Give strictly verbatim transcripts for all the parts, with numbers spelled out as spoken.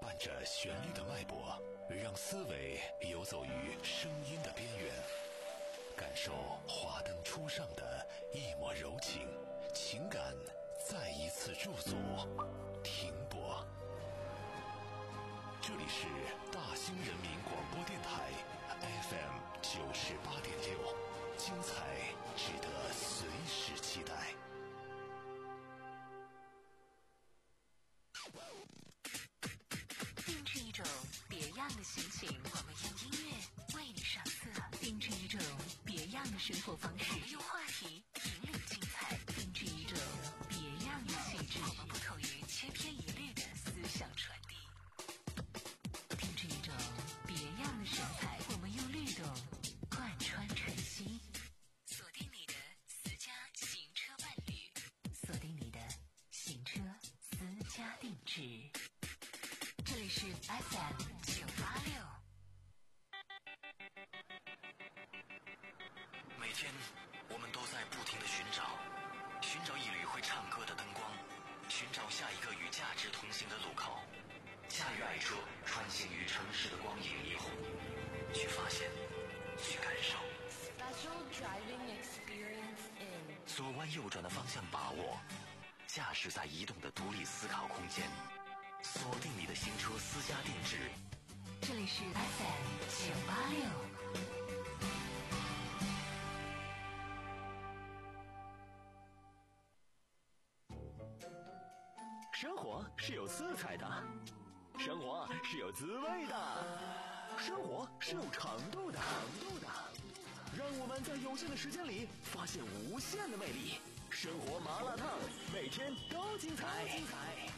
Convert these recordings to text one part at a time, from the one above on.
伴着旋律的脉搏，让思维游走于声音的边缘，感受华灯初上的一抹柔情，情感再一次驻足停泊。这里是大兴人民广播电台 F M 九十八点六，精彩值得随时期待。 定制一种别样的心情，我们用音乐为你上色；定制一种别样的生活方式，我们用话题引领精彩；定制一种别样的气质，我们不同于千篇一律的思想传递；定制一种别样的神采，我们用律动贯穿晨曦。锁定你的私家行车伴侣，锁定你的行车私家定制。这里是 F M 九八六。 每天我们都在不停地寻找，寻找一缕会唱歌的灯光，寻找下一个与价值同行的路口。驾驭爱车，穿行于城市的光影霓虹，去发现，去感受。 Special driving experience in 左弯右转的方向把握，驾驶在移动的独立思考空间。锁定你的新车私家定制， 这里是 F M 九八六。 生活是有色彩的，生活是有滋味的，生活是有长度的，长度的。让我们在有限的时间里发现无限的魅力。生活麻辣烫，每天都精彩。精彩。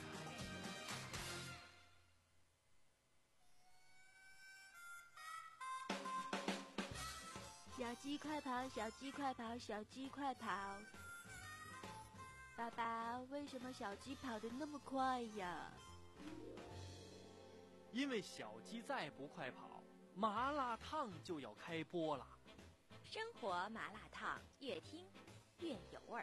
小鸡快跑，小鸡快跑，小鸡快跑！爸爸，为什么小鸡跑得那么快呀？ 因为小鸡再不快跑，麻辣烫就要开播了。 生活麻辣烫，越听越有味儿。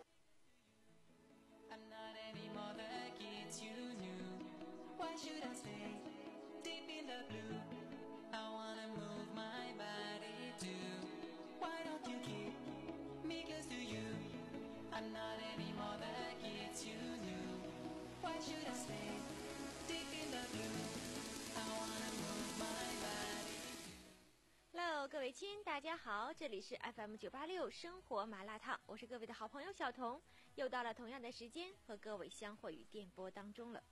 I'm not anymore the kids you knew. Why should I stay deep in the blue? I wanna move my body too. Why don't you keep me close to you? I'm not anymore the kids you knew. Why should I stay deep in the blue? I wanna move my body. Hello， 各位亲，大家好，这里是 F M 九八六生活麻辣烫，我是各位的好朋友小彤，又到了同样的时间和各位相会于电波当中了。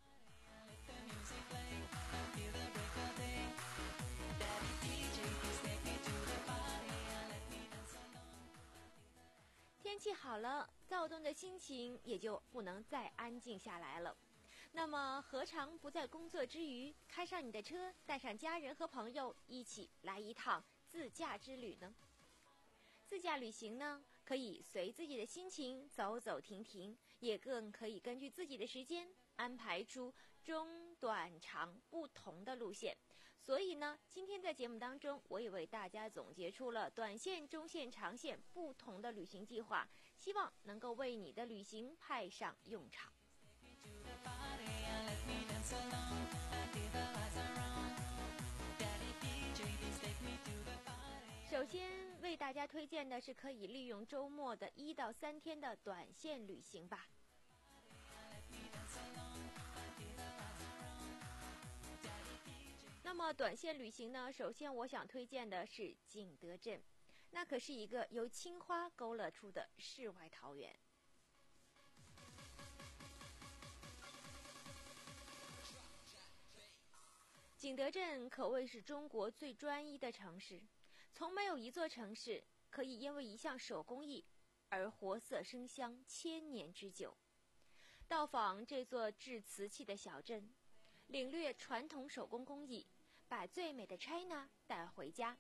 天气好了，躁动的心情也就不能再安静下来了。那么何尝不在工作之余开上你的车，带上家人和朋友一起来一趟自驾之旅呢？自驾旅行呢，可以随自己的心情走走停停，也更可以根据自己的时间安排出中短长不同的路线。所以呢，今天在节目当中，我也为大家总结出了短线、中线、长线不同的旅行计划，希望能够为你的旅行派上用场。首先为大家推荐的是可以利用周末的一到三天的短线旅行吧。那么短线旅行呢，首先我想推荐的是景德镇，那可是一个由青花勾勒出的世外桃源。景德镇可谓是中国最专一的城市，从没有一座城市可以因为一项手工艺而活色生香千年之久。到访这座制瓷器的小镇，领略传统手工工艺，把最美的 China 带回家。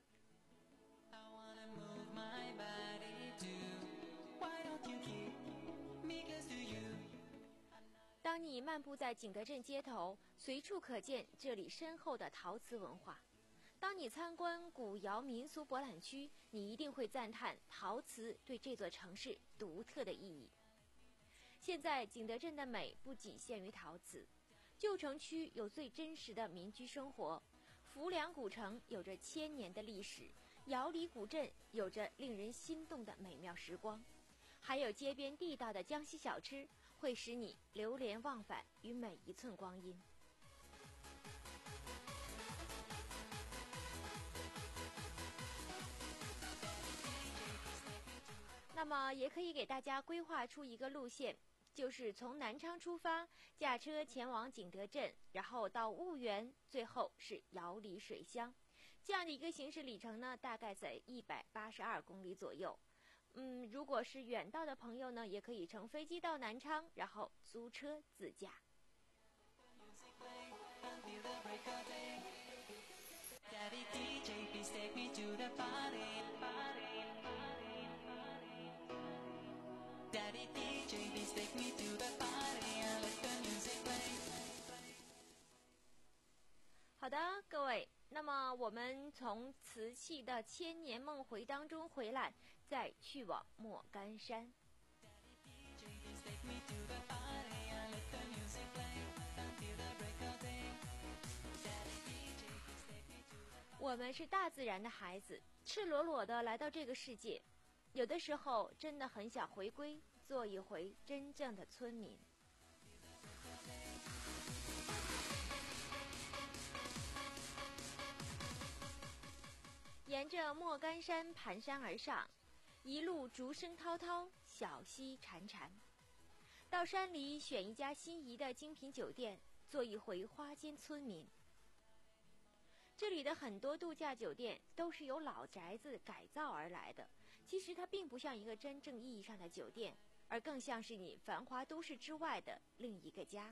当你漫步在景德镇街头，随处可见这里深厚的陶瓷文化。当你参观古窑民俗博览区，你一定会赞叹陶瓷对这座城市独特的意义。现在景德镇的美不仅限于陶瓷， 旧城区有最真实的民居生活，浮梁古城有着千年的历史，瑶里古镇有着令人心动的美妙时光，还有街边地道的江西小吃，会使你流连忘返于每一寸光阴。那么也可以给大家规划出一个路线，就是从南昌出发，驾车前往景德镇，然后到婺源，最后是瑶里水乡。这样的一个行驶里程呢，大概在一百八十二公里左右。嗯，如果是远道的朋友呢，也可以乘飞机到南昌，然后租车自驾。好的，各位，那么我们从瓷器的千年梦回当中回来，再去往莫干山。我们是大自然的孩子，赤裸裸的来到这个世界，有的时候真的很想回归，做一回真正的村民。沿着莫干山盘山而上，一路竹声滔滔，小溪潺潺。到山里选一家心仪的精品酒店，做一回花间村民。这里的很多度假酒店都是由老宅子改造而来的，其实它并不像一个真正意义上的酒店，而更像是你繁华都市之外的另一个家。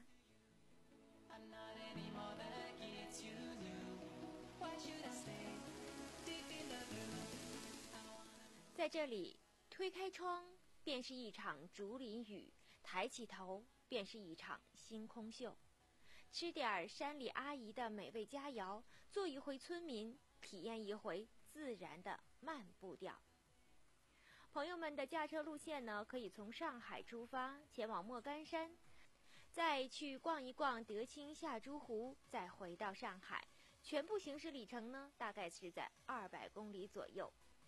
在这里，推开窗便是一场竹林雨，抬起头便是一场星空秀。吃点山里阿姨的美味佳肴，做一回村民，体验一回自然的慢步调。朋友们的驾车路线呢，可以从上海出发，前往莫干山，再去逛一逛德清下珠湖，再回到上海。全部行驶里程呢，大概是在二百公里左右。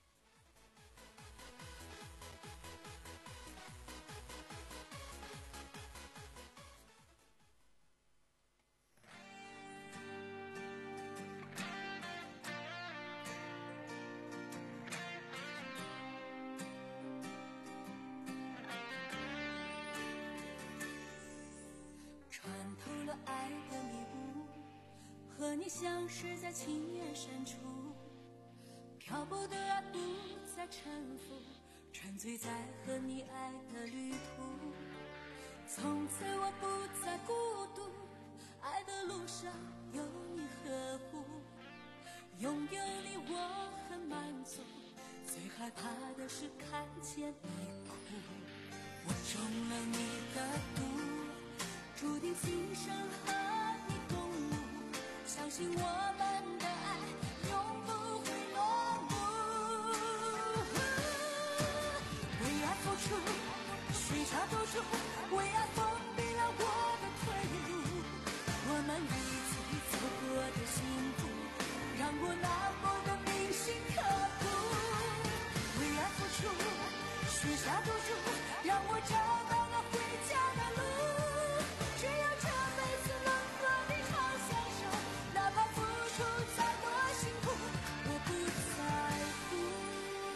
爱的迷雾，和你相识在情缘深处，漂泊的爱不再沉浮，沉醉在和你爱的旅途。从此我不再孤独，爱的路上有你呵护，拥有你我很满足，最害怕的是看见你哭。我中了你的毒，注定今生和你共舞，相信我们的爱永不会落幕。为爱付出，水茶赌注，为爱封闭了我的退路。我们一起走过的幸福，让我难过的铭心刻骨。为爱付出，水茶赌注，让我找到了回家的路。只要这辈子能和你长相守，哪怕付出再多辛苦，我不在乎。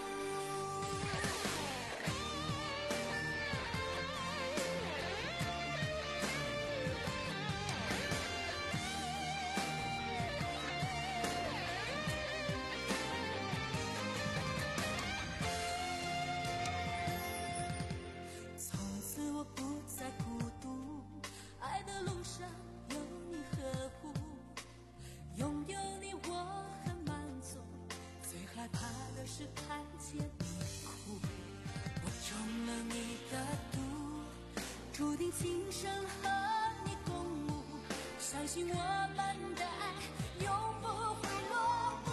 从此我不再孤独，爱的路上有你呵护，拥有你我很满足，最害怕的是看见你哭。我中了你的毒，注定今生和你共舞，相信我们的爱永不会落幕。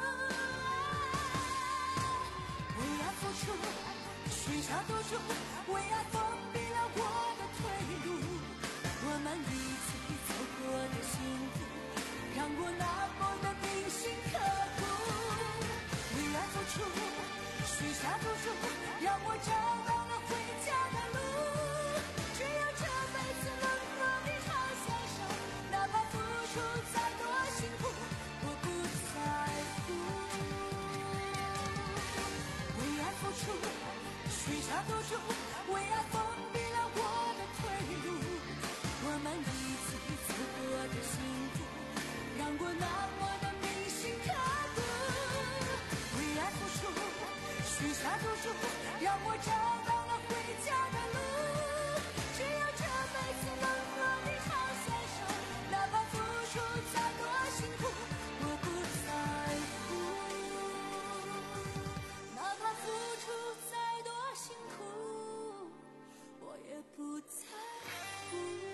为爱付出，水茶赌注，为爱封闭了我的退路。我们一起走过找到了回家的路。只要这辈子能和你好厮守，哪怕付出再多辛苦，我不在乎。哪怕付出再多辛苦，我也不在乎。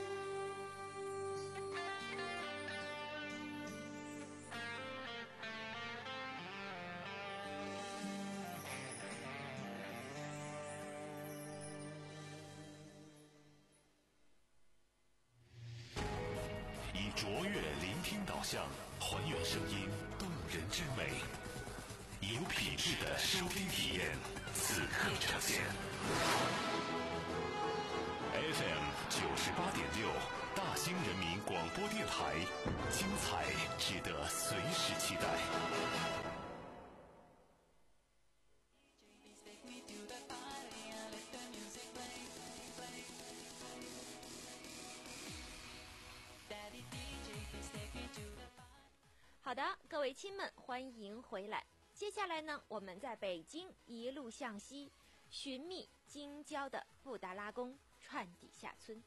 以卓越聆听导向，还原声音动人之美，有品质的收听体验，此刻呈现。F M 九十八点六，大兴人民广播电台，精彩值得随时期待。 好的，各位亲们，欢迎回来。接下来呢，我们在北京一路向西，寻觅京郊的布达拉宫串底下村。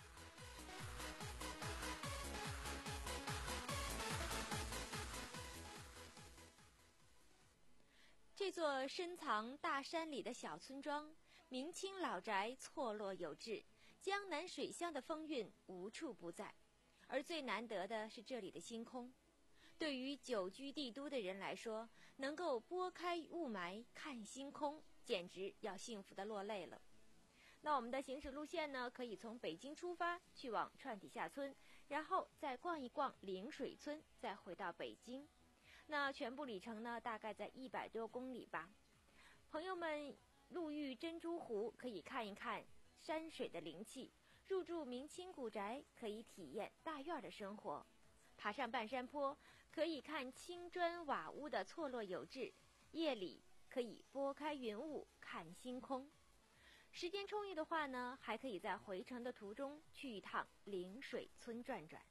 这座深藏大山里的小村庄，明清老宅错落有致，江南水乡的风韵无处不在。而最难得的是这里的星空。对于久居帝都的人来说，能够拨开雾霾看星空，简直要幸福的落泪了。那我们的行驶路线呢，可以从北京出发，去往串底下村，然后再逛一逛灵水村，再回到北京。那全部里程呢，大概在一百多公里吧。朋友们路遇珍珠湖，可以看一看山水的灵气；入住明清古宅，可以体验大院的生活；爬上半山坡，可以看青砖瓦屋的错落有致；夜里可以拨开云雾看星空。时间充裕的话呢，还可以在回程的途中去一趟灵水村转转。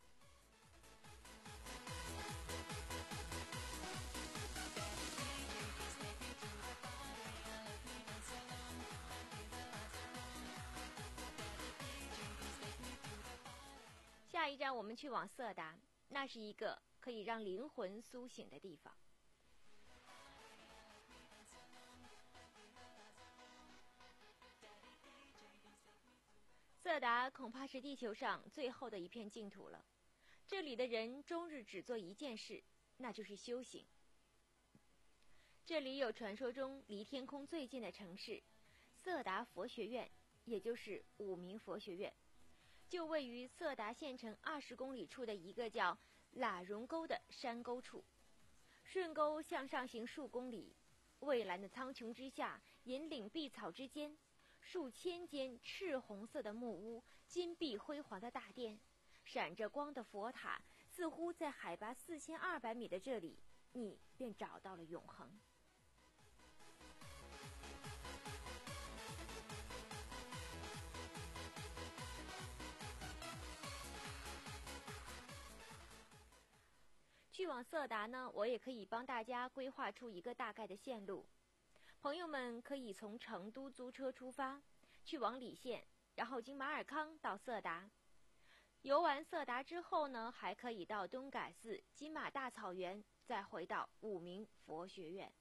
下一站我们去往色达，那是一个可以让灵魂苏醒的地方。色达恐怕是地球上最后的一片净土了，这里的人终日只做一件事，那就是修行。这里有传说中离天空最近的城市色达佛学院，也就是五明佛学院，就位于色达县城二十公里处的一个叫喇荣沟的山沟处。顺沟向上行数公里，蔚蓝的苍穹之下，引领碧草之间，数千间赤红色的木屋，金碧辉煌的大殿，闪着光的佛塔，似乎在海拔四千二百米的这里，你便找到了永恒。去往色达呢，我也可以帮大家规划出一个大概的线路。朋友们可以从成都租车出发，去往理县，然后经马尔康到色达。游完色达之后呢，还可以到东改寺、金马大草原，再回到五明佛学院。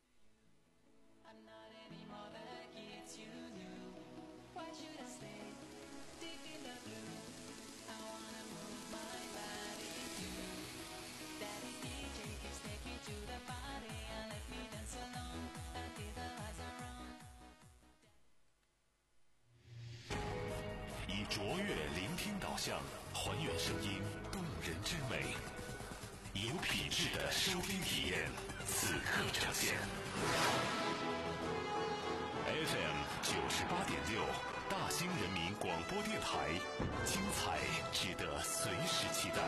以卓越聆听导向，还原声音动人之美，有品质的收听体验，此刻呈现。F M 九十八点六，大兴人民广播电台，精彩值得随时期待。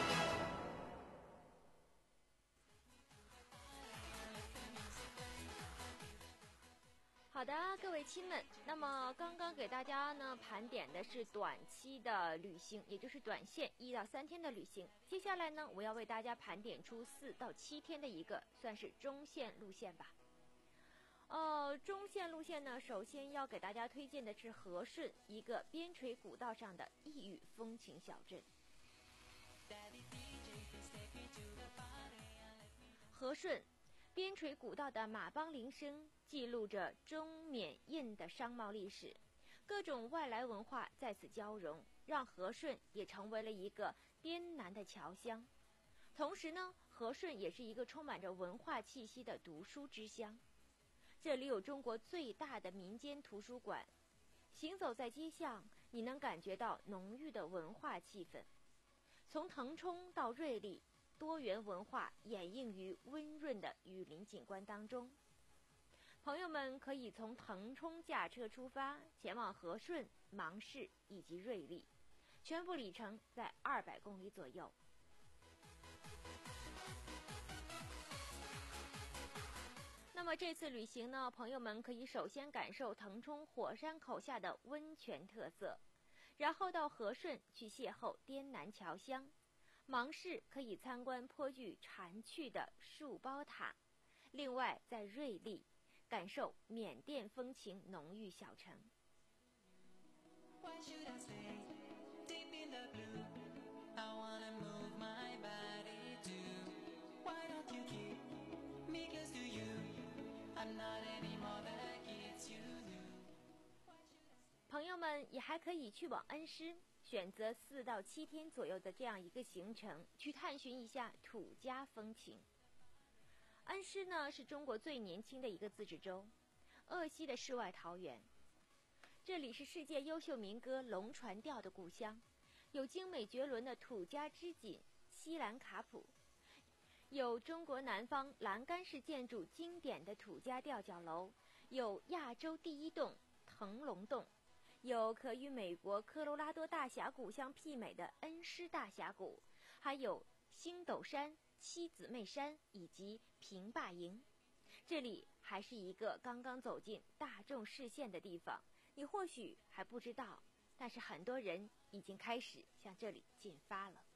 好的，各位亲们，那么刚刚给大家呢盘点的是短期的旅行，也就是短线一到三天的旅行。接下来呢，我要为大家盘点出四到七天的一个算是中线路线吧。 呃，中线路线呢，首先要给大家推荐的是和顺，一个边陲古道上的异域风情小镇。和顺边陲古道的马帮铃声记录着中缅印的商贸历史，各种外来文化在此交融，让和顺也成为了一个滇南的侨乡。同时呢，和顺也是一个充满着文化气息的读书之乡。这里有中国最大的民间图书馆，行走在街巷，你能感觉到浓郁的文化气氛。从腾冲到瑞丽，多元文化掩映于温润的雨林景观当中。朋友们可以从腾冲驾车出发，前往和顺、芒市以及瑞丽，全部里程在二百公里左右。那么这次旅行呢，朋友们可以首先感受腾冲火山口下的温泉特色，然后到和顺去邂逅滇南侨乡，芒市可以参观颇具禅趣的树包塔，另外在瑞丽感受缅甸风情浓郁小城。朋友们也还可以去往恩施，选择四到七天左右的这样一个行程，去探寻一下土家风情。恩施呢是中国最年轻的一个自治州，鄂西的世外桃源。这里是世界优秀民歌龙船调的故乡，有精美绝伦的土家织锦西兰卡普，有中国南方栏杆式建筑经典的土家吊脚楼，有亚洲第一洞腾龙洞，有可与美国科罗拉多大峡谷相媲美的恩施大峡谷，还有星斗山、七姊妹山以及平坝营。这里还是一个刚刚走进大众视线的地方，你或许还不知道，但是很多人已经开始向这里进发了。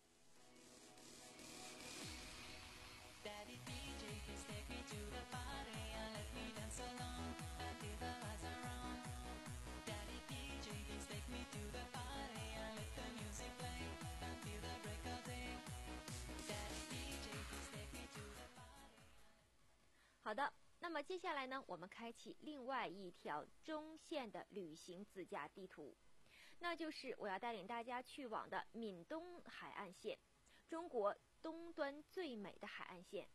好的，那么接下来呢，我们开启另外一条中线的旅行自驾地图，那就是我要带领大家去往的闽东海岸线，中国东端最美的海岸线。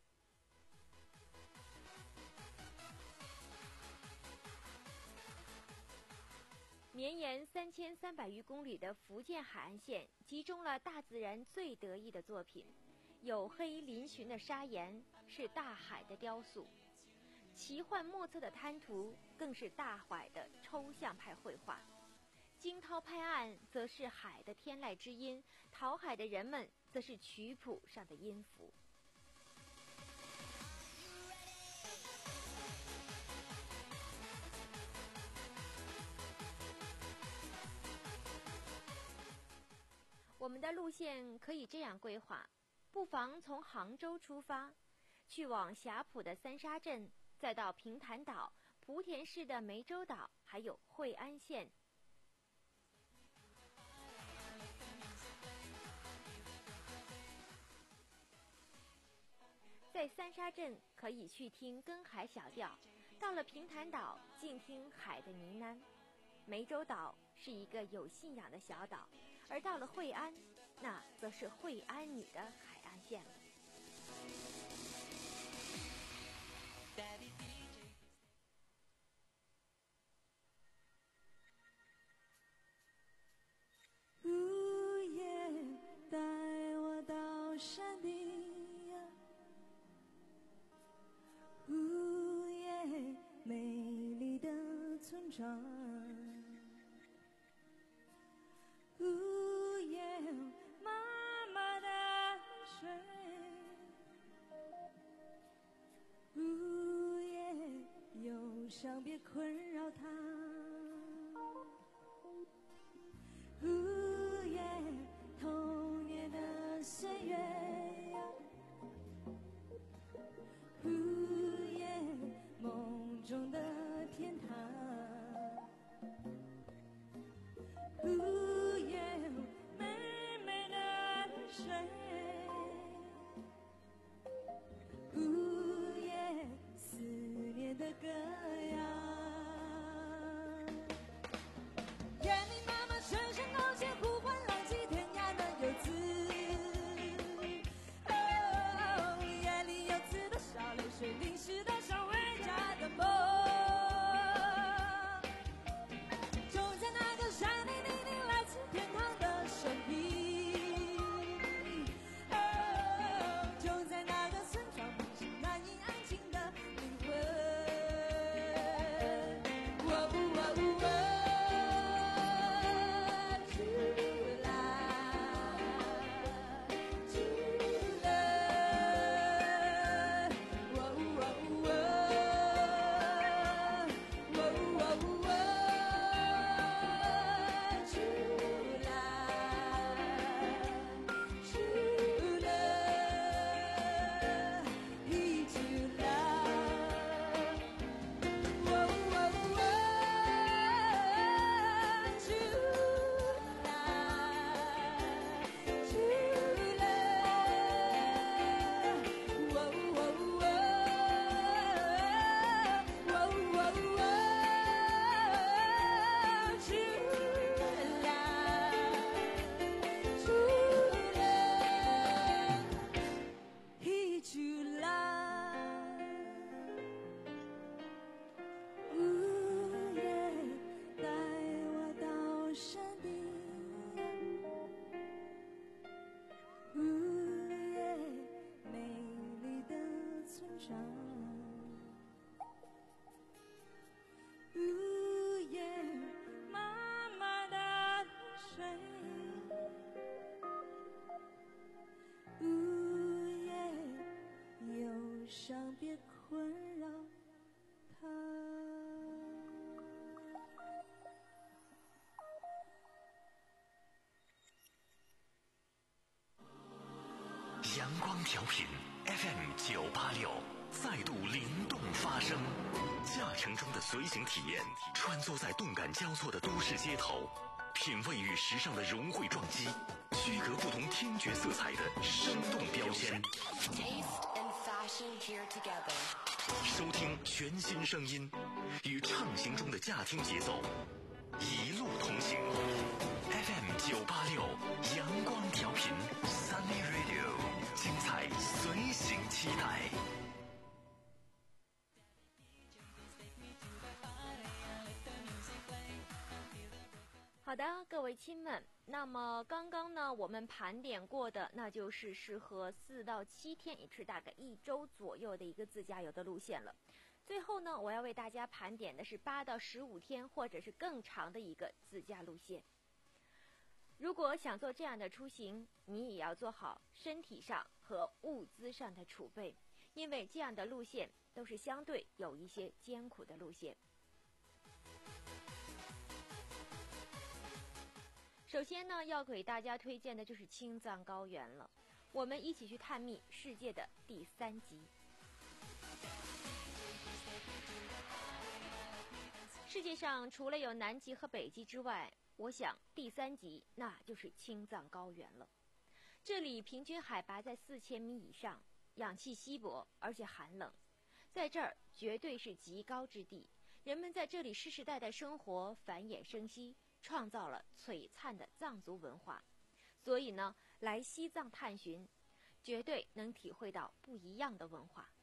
绵延三千三百余公里的福建海岸线，集中了大自然最得意的作品，黝黑嶙峋的砂岩是大海的雕塑，奇幻莫测的滩涂更是大海的抽象派绘画，惊涛拍岸则是海的天籁之音，讨海的人们则是曲谱上的音符。我们的路线可以这样规划，不妨从杭州出发，去往霞浦的三沙镇，再到平潭岛、莆田市的湄洲岛，还有惠安县。在三沙镇可以去听根海小调，到了平潭岛静听海的呢喃。湄洲岛是一个有信仰的小岛，而到了惠安，那则是惠安女的海岸线了。 呜耶，带我到山顶呀！呜耶，美丽的村庄。呜耶，妈妈的水。呜耶，忧伤别困扰她。呜耶，童年的岁月呀。呜耶，梦中阳光调频 F M 九八六，再度灵动发声。驾乘中的随行体验，穿梭在动感交错的都市街头，品味与时尚的融汇撞击，区隔不同听觉色彩的生动标签。 Taste and fashion here together. 收听全新声音，与畅行中的驾听节奏，一路同行。F M 九八六阳光调频 Sunny Radio， 精彩随行期待。 好的，各位亲们，那么刚刚呢，我们盘点过的，那就是适合四到七天，也是大概一周左右的一个自驾游的路线了。最后呢，我要为大家盘点的是八到十五天，或者是更长的一个自驾路线。如果想做这样的出行，你也要做好身体上和物资上的储备，因为这样的路线都是相对有一些艰苦的路线。首先呢，要给大家推荐的就是青藏高原了，我们一起去探秘世界的第三极。世界上除了有南极和北极之外，我想第三极那就是青藏高原了。这里平均海拔在四千米以上，氧气稀薄而且寒冷，在这儿绝对是极高之地，人们在这里世世代代生活，繁衍生息，创造了璀璨的藏族文化。所以呢，来西藏探寻，绝对能体会到不一样的文化。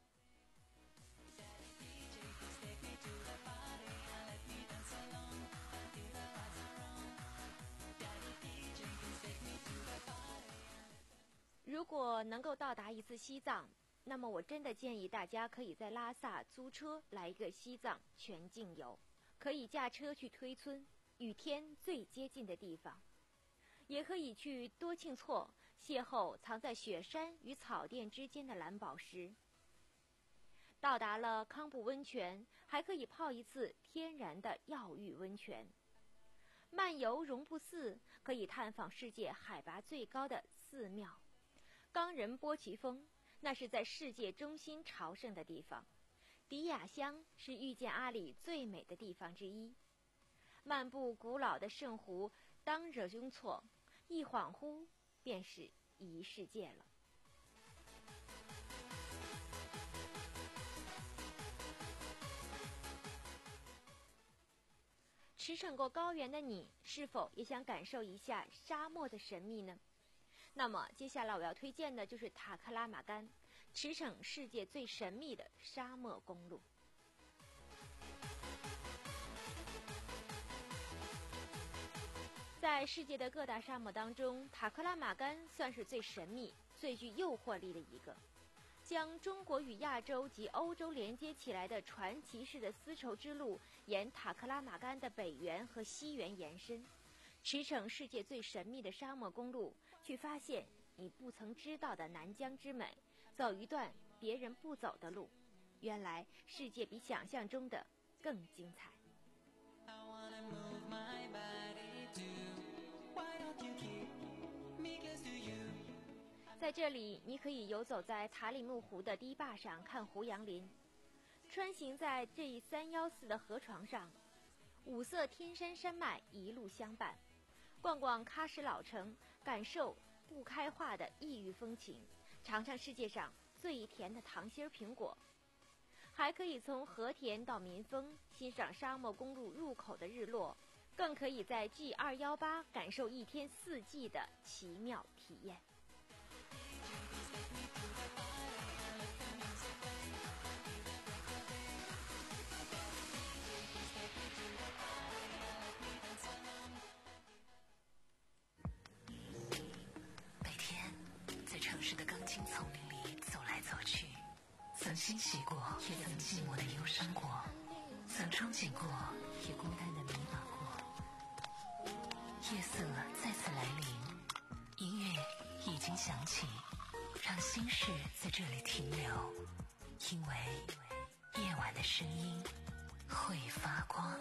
如果能够到达一次西藏，那么我真的建议大家可以在拉萨租车来一个西藏全境游，可以驾车去推村，与天最接近的地方，也可以去多庆措邂逅藏在雪山与草甸之间的蓝宝石。到达了康布温泉，还可以泡一次天然的药浴温泉。漫游绒布寺，可以探访世界海拔最高的寺庙。冈仁波齐峰，那是在世界中心朝圣的地方。迪亚香是遇见阿里最美的地方之一。漫步古老的圣湖当惹雍措，一恍惚便是一世界了。驰骋过高原的你，是否也想感受一下沙漠的神秘呢？那么接下来我要推荐的就是塔克拉玛干，驰骋世界最神秘的沙漠公路。在世界的各大沙漠当中，塔克拉玛干算是最神秘、最具诱惑力的一个。将中国与亚洲及欧洲连接起来的传奇式的丝绸之路，沿塔克拉玛干的北缘和西缘延伸，驰骋世界最神秘的沙漠公路，去发现你不曾知道的南疆之美，走一段别人不走的路。原来世界比想象中的更精彩。在这里，你可以游走在塔里木湖的堤坝上看胡杨林，穿行在这一三幺四的河床上，五色天山山脉一路相伴，逛逛喀什老城，感受不开化的异域风情，尝尝世界上最甜的糖心苹果，还可以从和田到民丰欣赏沙漠公路入口的日落，更可以在 G 二一八感受一天四季的奇妙体验。 每天在城市的钢筋丛林里走来走去，曾欣喜过，也曾寂寞的忧伤过，曾憧憬过，也孤单的迷茫过。夜色再次来临，音乐已经响起，让心事在这里停留，因为夜晚的声音会发光。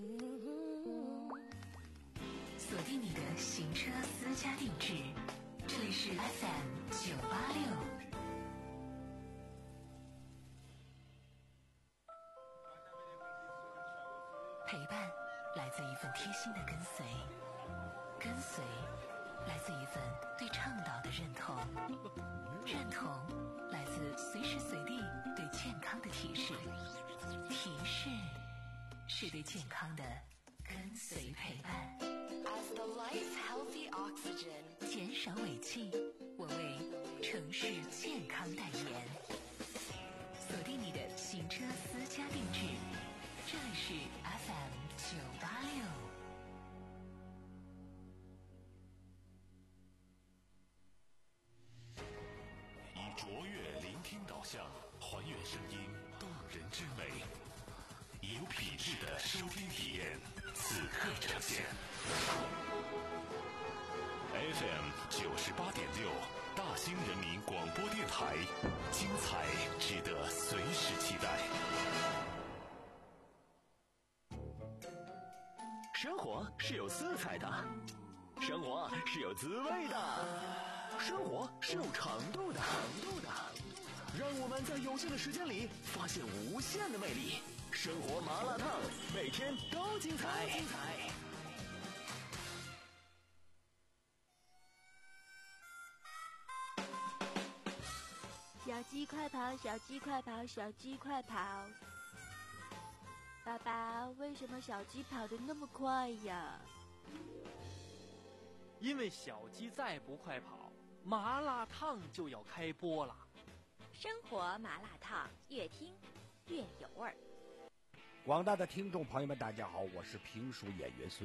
锁定你的行车私家定制，这这里是 F M 九八六。陪伴来自一份贴心的跟随，跟随来自一份对倡导的认同，认同来自随时随地对健康的提示，提示是对健康的跟随陪伴。 As the life healthy oxygen， 减少尾气，我为城市健康代言。锁定你的行车私家定制，这里是 F M 九八六。 以卓越聆听导向，还原声音动人之美，以有品质的收听体验，此刻呈现。F M 九十八点六，大兴人民广播电台，精彩值得随时期待。 生活是有色彩的，生活是有滋味的，生活是有长度的。让我们在有限的时间里发现无限的魅力。生活麻辣烫，每天都精彩。精彩。 小鸡快跑，小鸡快跑，小鸡快跑！爸爸，为什么小鸡跑得那么快呀？ 因为小鸡再不快跑，麻辣烫就要开播了。 生活麻辣烫，越听越有味儿。 广大的听众朋友们，大家好，我是评书演员孙